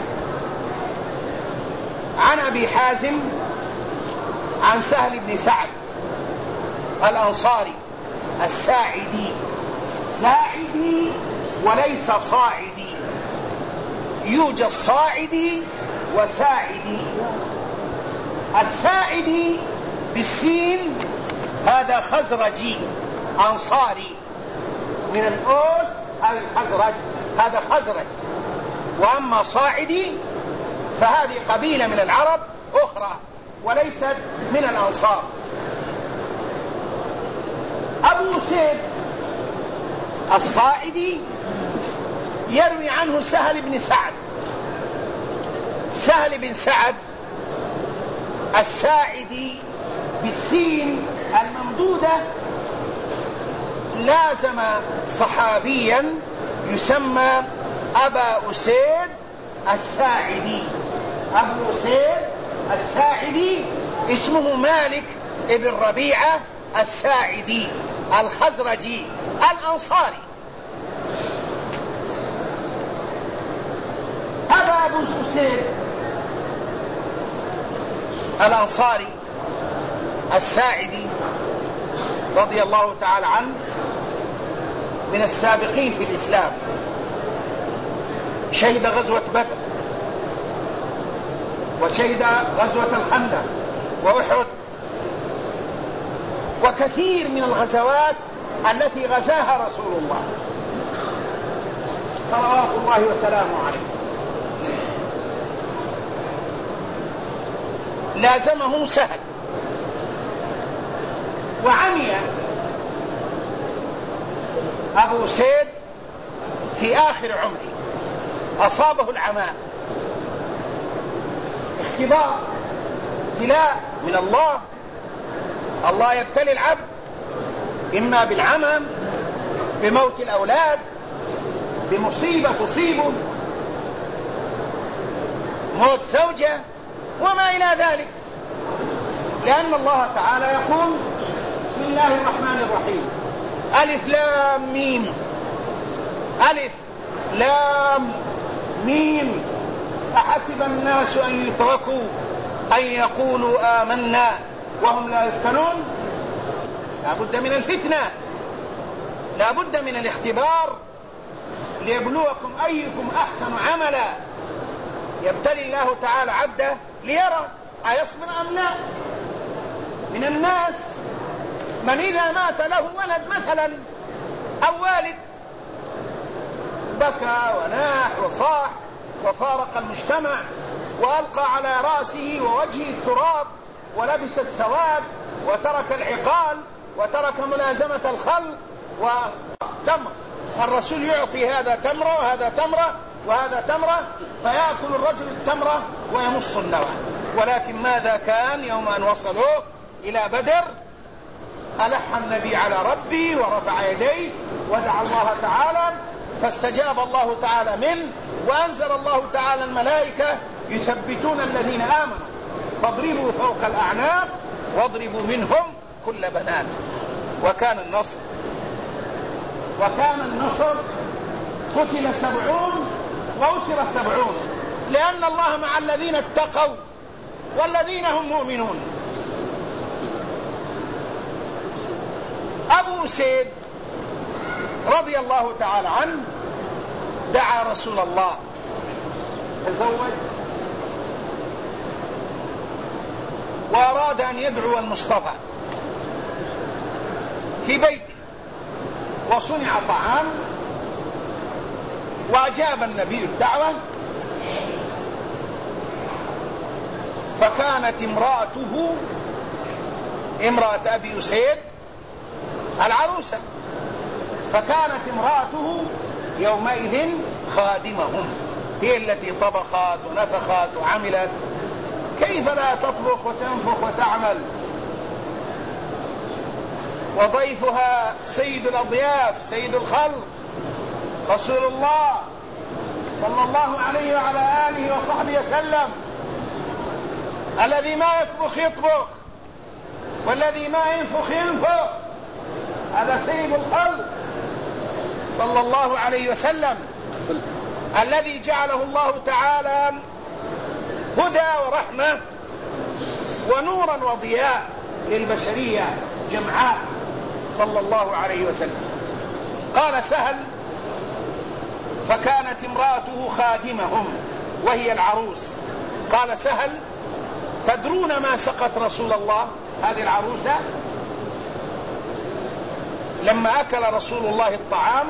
عن أبي حازم عن سهل بن سعد الأنصاري الساعدي، ساعدي وليس صاعدي، يوجد صاعدي وساعدي. الساعدي بالسين هذا خزرجي أنصاري من الأوس أو الخزرج، هذا خزرج. وأما صاعدي فهذه قبيلة من العرب أخرى وليست من الأنصار. أبو أسيد الصاعدي يروي عنه سهل بن سعد. سهل بن سعد الساعدي بالسين الممدودة لازم صحابيا يسمى أبا أسيد الساعدي. أبو أسيد الساعدي اسمه مالك ابن ربيعة الساعدي الخزرجي الأنصاري. هذا أبو أسيد الأنصاري الساعدي رضي الله تعالى عنه من السابقين في الإسلام. شهد غزوة بدر، وشهد غزوة الخندق وأحد، وكثير من الغزوات التي غزاها رسول الله صلوات الله وسلامه عليه. لازمه سهل، وعمي أبو أسيد في آخر عمره، أصابه العماء، اختبار، ابتلاء من الله. الله يبتلي العبد إما بالعمى، بموت الأولاد، بمصيبة تصيبه، موت زوجة وما إلى ذلك، لأن الله تعالى يقول: بسم الله الرحمن الرحيم، ألف لام ميم، ألف لام ميم، أحسب الناس أن يتركوا أن يقولوا آمنا وهم لا يفتنون. لا بد من الفتنة، لا بد من الاختبار ليبلوكم أيكم أحسن عملا. يبتلي الله تعالى عبده ليرى أيصبر أم لا. من الناس من إذا مات له ولد مثلا أو والد بكى وناح وصاح وفارق المجتمع وألقى على رأسه ووجهه التراب ولبس السواد وترك العقال وترك ملازمة الخلق وتمر. الرسول يعطي هذا تمرة وهذا تمرة وهذا تمرة، فيأكل الرجل التمرة ويمص النوى. ولكن ماذا كان يوم أن وصلوا إلى بدر؟ ألح النبي على ربي ورفع يديه ودعا الله تعالى، فاستجاب الله تعالى منه، وأنزل الله تعالى الملائكة يثبتون الذين آمنوا، فاضربوا فوق الأعناق واضربوا منهم كل بنان. وكان النصر، قتل 70 وأسر 70، لأن الله مع الذين اتقوا والذين هم مؤمنون. أبو أسيد رضي الله تعالى عنه دعا رسول الله، تزوج وأراد أن يدعو المصطفى في بيته، وصنع طعام وأجاب النبي الدعوة. فكانت امرأته، امرأة أبي أسيد العروسة، فكانت امرأته يومئذ خادمهم، هي التي طبخت ونفخت وعملت. كيف لا تطبخ وتنفخ وتعمل؟ وضيفها سيد الأضياف سيد الخلق رسول الله صلى الله عليه وعلى آله وصحبه وسلم، الذي ما يطبخ يطبخ والذي ما ينفخ ينفخ. هذا سيد الخلق صلى الله عليه وسلم، الذي جعله الله تعالى هدى ورحمة ونورا وضياء للبشرية جمعاء صلى الله عليه وسلم. قال سهل: فكانت امرأته خادمهم وهي العروس. قال سهل: تدرون ما سقت رسول الله هذه العروسة؟ لما أكل رسول الله الطعام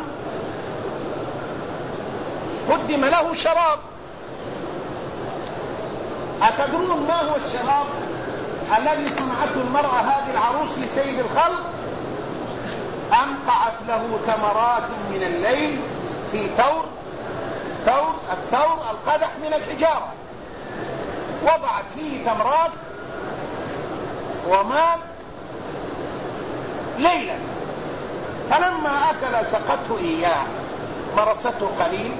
قدم له شراب. أتدرون ما هو الشراب؟ الذي صنعته المرأة هذه العروس لسيد الخلق أنقعت له تمرات من الليل في التور القدح من الحجارة، وضعت فيه تمرات وماء ليلا، فلما أكل سقته إياه مرسته قليل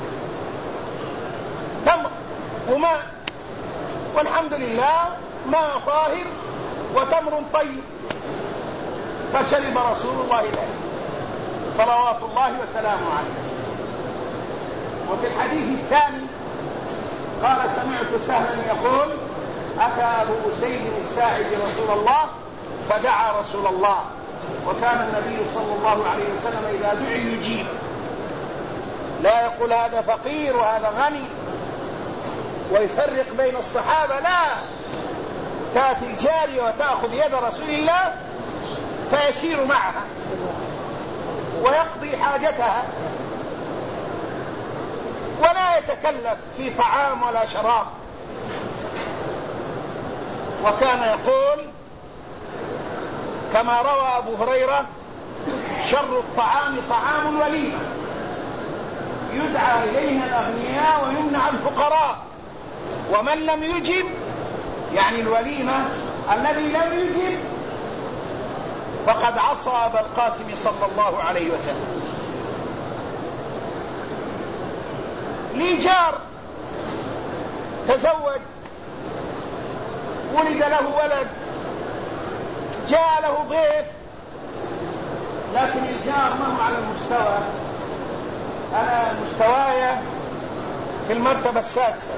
تمر وماء، والحمد لله ماء طاهر وتمر طيب، فشرب رسول الله ذلك صلوات الله وسلامه عليه. وفي الحديث الثاني قال: سمعت سهلا يقول: أتى أبو أسيد الساعدي رسول الله فدعا رسول الله، وكان النبي صلى الله عليه وسلم إذا دعي يجيب، لا يقول هذا فقير وهذا غني ويفرق بين الصحابة، لا، تأتي الجارية وتأخذ يد رسول الله فيسير معها ويقضي حاجتها ولا يتكلف في طعام ولا شراب. وكان يقول كما روى أبو هريرة: شر الطعام طعام الوليمة، يدعى إليها الأغنياء ويمنع الفقراء، ومن لم يجب، يعني الوليمة، الذي لم يجب فقد عصى أبا القاسم صلى الله عليه وسلم. لي جار تزوج، ولد له ولد، جاء له ضيف، لكن الجار ما هو على المستوى. أنا مستواي في المرتبة السادسة،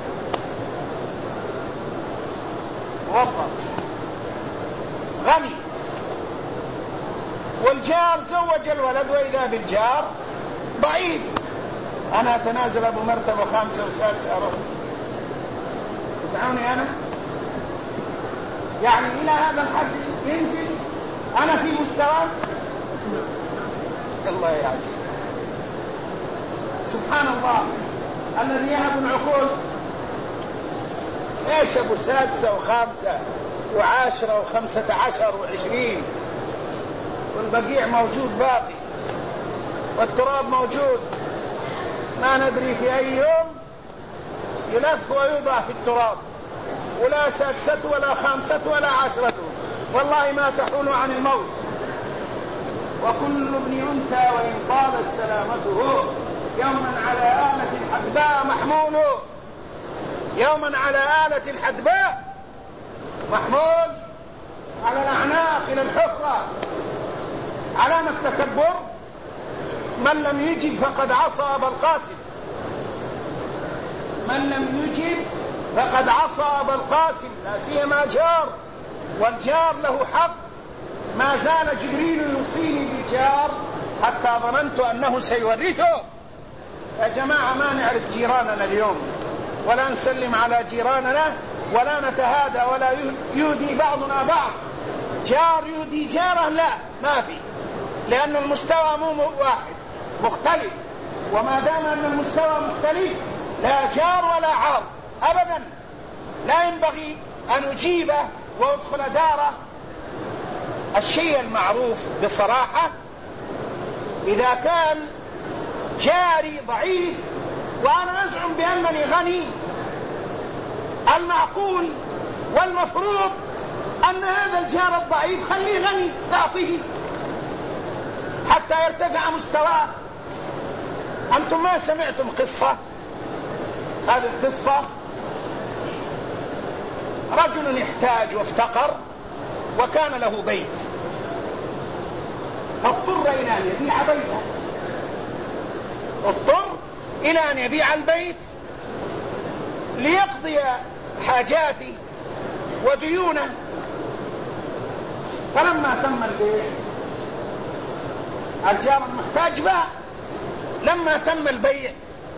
موظف غني، والجار زوج الولد وإذا بالجار ضعيف، أنا أتنازل أبو مرتبة خامسة وسادسة أروح، تدعوني أنا يعني إلى هذا الحد ينزل أنا في مستوى؟ الله يعجب، سبحان الله الذي يهب العقول. ايش ابو سادسة وخامسة وعاشرة وخمسة عشر وعشرين، والبقيع موجود باقي، والتراب موجود، ما ندري في اي يوم يلف ويوضع في التراب، ولا سادسة ولا خامسة ولا عشرة، والله ما تحول عن الموت. وكل ابن أنثى وإن طالت سلامته يوما على آلة الحدباء محمول، يوما على آلة الحدباء محمول، على الأعناق إلى الحفرة. علامة التكبر من لم يجب فقد عصى أبا القاسم، من لم يجب فقد عصى أبا القاسم، لا سيما جار، والجار له حق. ما زال جبريل يوصيني بالجار حتى ظننت أنه سيورثه. يا جماعة ما نعرف جيراننا اليوم، ولا نسلم على جيراننا، ولا نتهادى، ولا يهدي بعضنا بعض. جار يهدي جاره، لا، ما في، لأن المستوى مو واحد، مختلف، وما دام أن المستوى مختلف لا جار ولا عار أبدا. لا ينبغي أن أجيبه وأدخل داره. الشيء المعروف بصراحة إذا كان جاري ضعيف وأنا أزعم بأنني غني، المعقول والمفروض أن هذا الجار الضعيف خليه غني، أعطيه حتى يرتفع مستواه. أنتم ما سمعتم قصة؟ هذه القصة رجل احتاج وافتقر وكان له بيت، فاضطر إلى أن يبيع بيته، اضطر إلى أن يبيع البيت ليقضي حاجاته وديونه. فلما تم البيع الجار المحتاج باع. لما تم البيع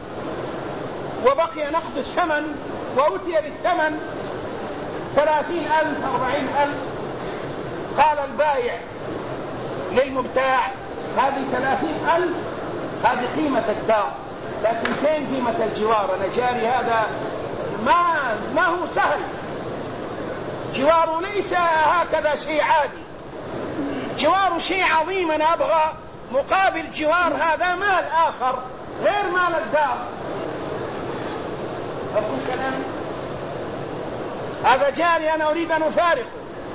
وبقي نقد الثمن وأتي بالثمن 30,000 40,000، قال البائع للمبتاع: هذه 30,000 هذه قيمة الدار، لكن فين قيمة الجوار؟ أنا جاري هذا ما هو سهل، جواره ليس هكذا شيء عادي، جواره شيء عظيم. أنا أبغى مقابل جوار هذا مال آخر غير مال الدار. أقول كلام هذا جاري أنا أريد أن أفارقه،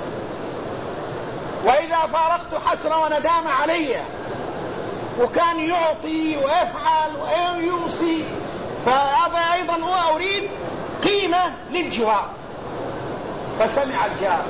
وإذا فارقت حسرة وندام علي. وكان يعطي ويفعل ويوصي، فهذا أيضا هو أريد قيمة للجوار. فسمع الجار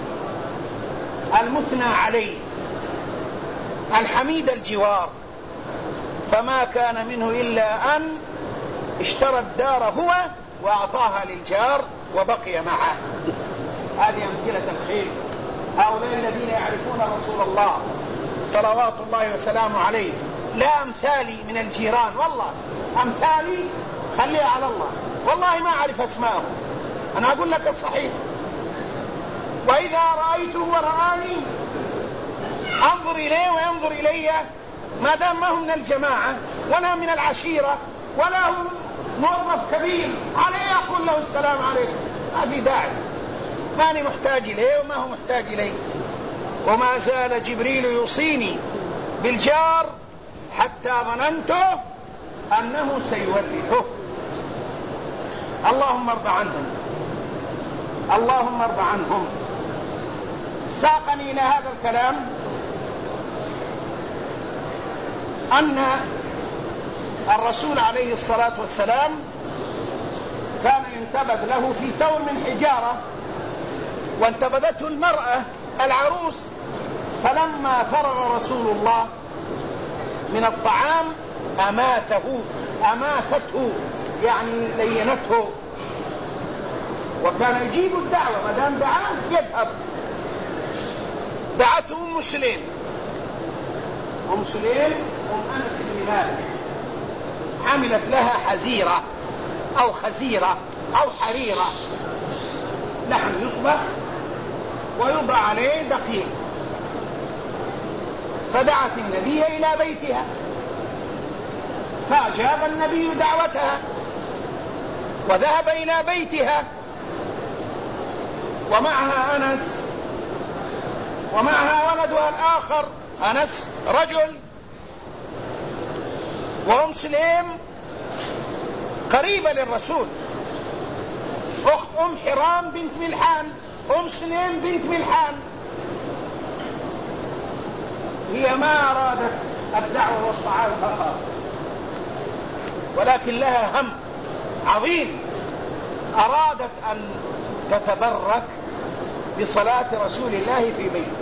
المثنى عليه الحميد الجوار، فما كان منه إلا أن اشترى الدار هو وأعطاها للجار وبقي معه. هذه أمثلة الخير. هؤلاء الذين يعرفون رسول الله صلوات الله وسلامه عليه. لا أمثالي من الجيران، والله أمثالي خليها على الله، والله ما أعرف أسماءهم، أنا أقول لك الصحيح. وإذا رأيته ورآني أنظر إليه وينظر إلي، ما دام ما هو من الجماعة ولا من العشيرة ولا هو موظف كبير، عليه أقول له السلام عليكم، ما في داعي، ماني محتاج إليه وما هو محتاج إليه. وما زال جبريل يوصيني بالجار حتى ظننت أنه سيورثه. اللهم ارض عنهم، اللهم ارض عنهم. ساقني إلى هذا الكلام أن الرسول عليه الصلاة والسلام كان ينتبذ له في تور من حجارة، وانتبذته المرأة العروس، فلما فرغ رسول الله من الطعام أماتته يعني لينته، وكان يجيب الدعوة ما دام دعاه يذهب. دعته أم سليم، أم سليم أم أنس بن مالك، عملت لها حزيرة أو خزيرة أو حريرة، لحم يطبخ ويوضع عليه دقيق. فدعت النبي إلى بيتها، فأجاب النبي دعوتها وذهب إلى بيتها، ومعها أنس ومعها ولدها الآخر. أنس رجل، وأم سليم قريبة للرسول، أخت أم حرام بنت ملحان، أم سليم بنت ملحان. هي ما أرادت الدعوة والصعاب فقط، ولكن لها هم عظيم، أرادت أن تتبرك بصلاة رسول الله في بيته،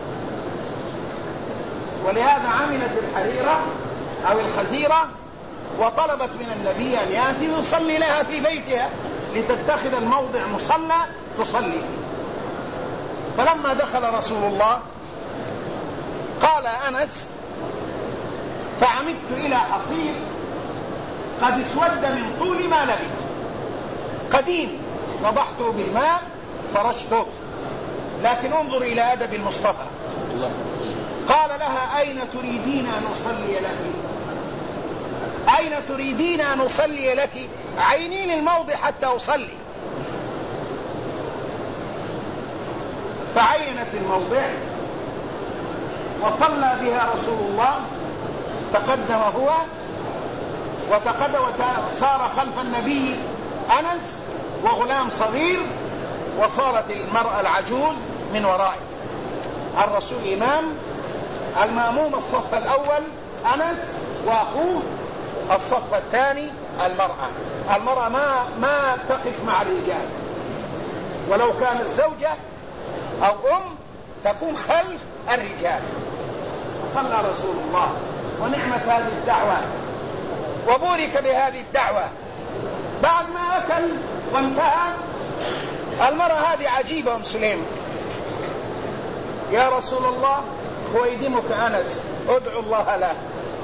ولهذا عملت الحريرة أو الخزيرة، وطلبت من النبي أن يأتي ويصلي لها في بيتها لتتخذ الموضع مصلى تصلي فيه. فلما دخل رسول الله قال أنس: فعمدت إلى حصير قد اسود من طول ما لبث، قديم، نضحته بالماء فرشته، لكن انظر إلى أدب المصطفى. قال لها: أين تريدين أن أصلي لك؟ أين تريدين أن أصلي لك؟ عيني للموضع حتى أصلي. فعينت الموضع وصلى بها رسول الله، تقدم هو وصار خلف النبي أنس وغلام صغير، وصارت المرأة العجوز من ورائه. الرسول إمام، المأموم الصف الأول أنس، وأخوه الصف الثاني المرأة ما تقف مع الرجال، ولو كانت زوجة أو تكون خلف الرجال. صلى رسول الله، ونعمة هذه الدعوة وبورك بهذه الدعوة. بعد ما أكل وانتهى، المرأة هذه عجيبة أم سليم: يا رسول الله، هو يديمك أنس، ادعو الله له،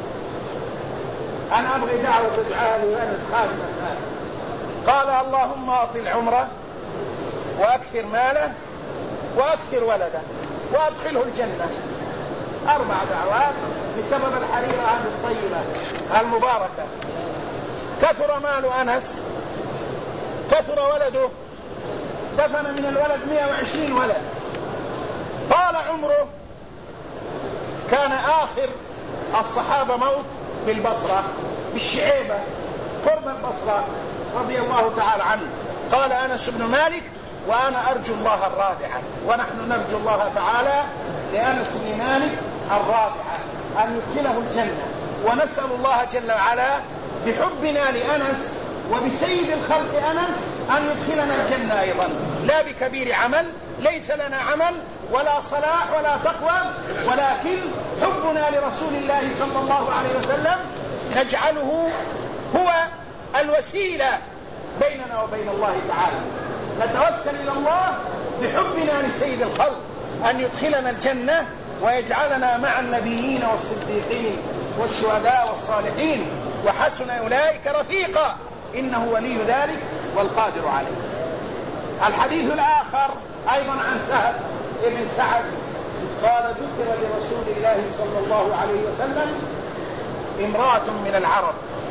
أنا أبغي دعوة تدعى لي وأنس خادمة. قال: اللهم أطل عمره وأكثر ماله وأكثر ولده وأدخله الجنة. 4 دعوات بسبب الحريرة هذه الطيبة المباركة. كثر مال أنس، كثر ولده، دفن من الولد 120 ولد، طال عمره، كان آخر الصحابة موت بالبصرة بالشعيبة قرب البصرة رضي الله تعالى عنه. قال أنس بن مالك: وأنا أرجو الله الرابعة. ونحن نرجو الله تعالى لأنس بن مالك الرابعة، أن يدخله الجنة، ونسأل الله جل وعلا بحبنا لأنس وبسيد الخلق أنس أن يدخلنا الجنة أيضا، لا بكبير عمل، ليس لنا عمل ولا صلاح ولا تقوى، ولكن حبنا لرسول الله صلى الله عليه وسلم نجعله هو الوسيلة بيننا وبين الله تعالى. نتوسل إلى الله بحبنا لسيد الخلق أن يدخلنا الجنة ويجعلنا مع النبيين والصديقين والشهداء والصالحين، وحسن أولئك رفيقا، إنه ولي ذلك والقادر عليه. الحديث الآخر أيضا عن سهل بن سعد قال: ذكر لرسول الله صلى الله عليه وسلم امرأة من العرب،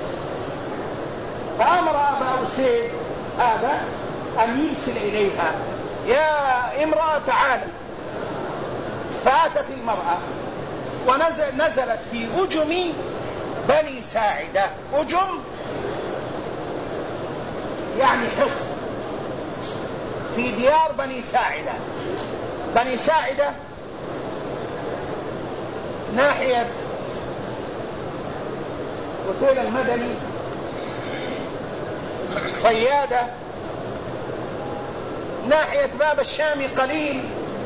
فأمر أبا أسيد هذا أن يرسل إليها: يا امرأة تعالي. فأتت المرأة ونزلت في أجم بني ساعدة. أجم يعني حصن في ديار بني ساعدة. بني ساعدة ناحية وتيل المدني، صيادة، ناحية باب الشام قليل.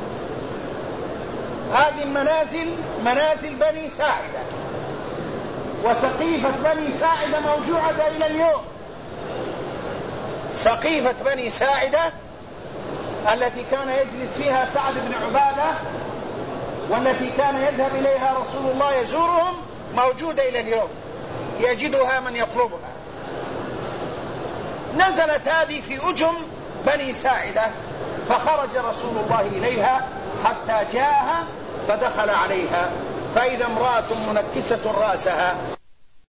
هذه المنازل منازل بني ساعدة، وسقيفة بني ساعدة موجودة إلى اليوم. سقيفة بني ساعدة التي كان يجلس فيها سعد بن عبادة والتي كان يذهب إليها رسول الله يزورهم موجودة إلى اليوم، يجدها من يطلبها. نزلت هذه في أجم بني ساعدة، فخرج رسول الله إليها حتى جاءها فدخل عليها، فإذا امرأة منكسة رأسها